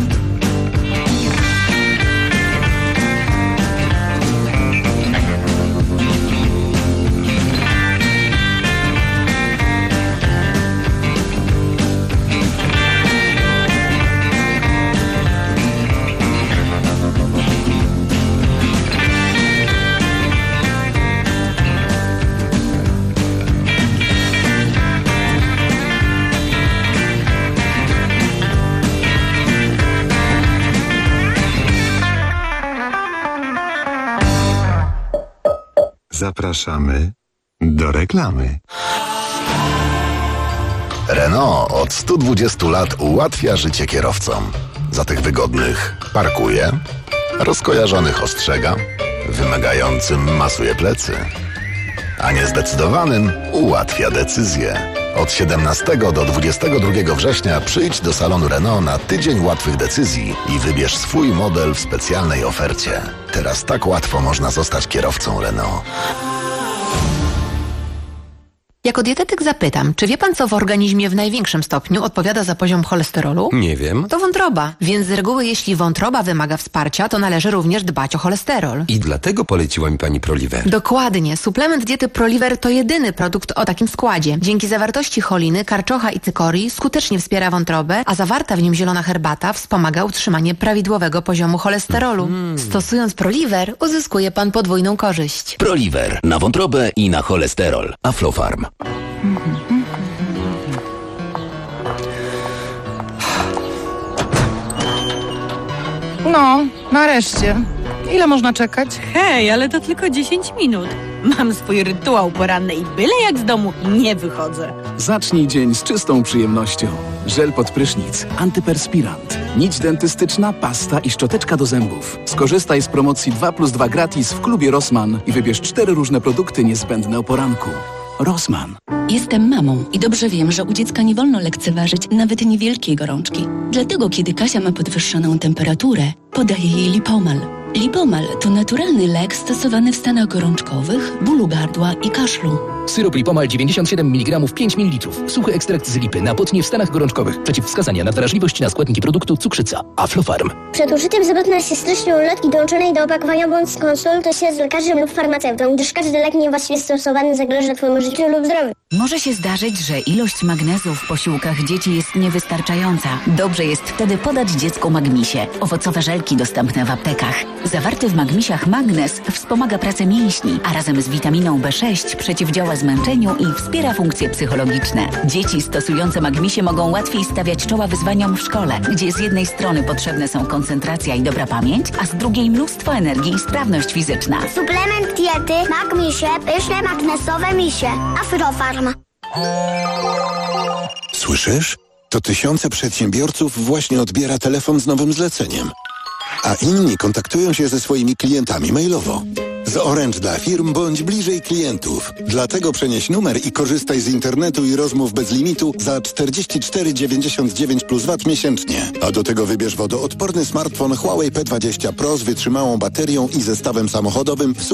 Zapraszamy do reklamy.
Renault od 120 lat ułatwia życie kierowcom. Za tych wygodnych parkuje, rozkojarzonych ostrzega, wymagającym masuje plecy, a niezdecydowanym ułatwia decyzje. Od 17 do 22 września przyjdź do salonu Renault na tydzień łatwych decyzji i wybierz swój model w specjalnej ofercie. Teraz tak łatwo można zostać kierowcą Renault.
Jako dietetyk zapytam, czy wie pan, co w organizmie w największym stopniu odpowiada za poziom cholesterolu?
Nie wiem.
To wątroba, więc z reguły jeśli wątroba wymaga wsparcia, to należy również dbać o cholesterol.
I dlatego poleciła mi pani Proliver.
Dokładnie. Suplement diety Proliver to jedyny produkt o takim składzie. Dzięki zawartości choliny, karczocha i cykorii skutecznie wspiera wątrobę, a zawarta w nim zielona herbata wspomaga utrzymanie prawidłowego poziomu cholesterolu. Stosując Proliver uzyskuje pan podwójną korzyść.
Proliver na wątrobę i na cholesterol. Aflofarm.
No, nareszcie. Ile można czekać?
Hej, ale to tylko 10 minut. Mam swój rytuał poranny i byle jak z domu nie wychodzę.
Zacznij dzień z czystą przyjemnością. Żel pod prysznic, antyperspirant, nić dentystyczna, pasta i szczoteczka do zębów. Skorzystaj z promocji 2+2 gratis w klubie Rossmann i wybierz 4 różne produkty niezbędne o poranku. Rossmann.
Jestem mamą i dobrze wiem, że u dziecka nie wolno lekceważyć nawet niewielkiej gorączki. Dlatego, kiedy Kasia ma podwyższoną temperaturę, podaję jej Lipomal. Lipomal to naturalny lek stosowany w stanach gorączkowych, bólu gardła i kaszlu.
Syrop Lipomal 97 mg 5 ml. Suchy ekstrakt z lipy na potnie w stanach gorączkowych. Przeciwwskazania na wrażliwość na składniki produktu cukrzyca. Aflofarm.
Przed użyciem zapewne się treścią ulotki dołączonej do opakowania bądź skonsultuj się z lekarzem lub farmaceutą, gdyż każdy lek niewłaściwie stosowany zagraża twojemu życiu lub zdrowiu.
Może się zdarzyć, że ilość magnezu w posiłkach dzieci jest niewystarczająca. Dobrze jest wtedy podać dziecku Magmisie. Owocowe żelki dostępne w aptekach. Zawarty w Magmisiach magnez wspomaga pracę mięśni, a razem z witaminą B6 przeciwdziała zmęczeniu i wspiera funkcje psychologiczne. Dzieci stosujące Magmisie mogą łatwiej stawiać czoła wyzwaniom w szkole, gdzie z jednej strony potrzebne są koncentracja i dobra pamięć, a z drugiej mnóstwo energii i sprawność fizyczna.
Suplement diety Magmisie, pyszne magnesowe misie. Aflofarm.
Słyszysz? To tysiące przedsiębiorców właśnie odbiera telefon z nowym zleceniem. A inni kontaktują się ze swoimi klientami mailowo. Z Orange dla firm bądź bliżej klientów. Dlatego przenieś numer i korzystaj z internetu i rozmów bez limitu za 44,99 plus VAT miesięcznie. A do tego wybierz wodoodporny smartfon Huawei P20 Pro z wytrzymałą baterią i zestawem samochodowym w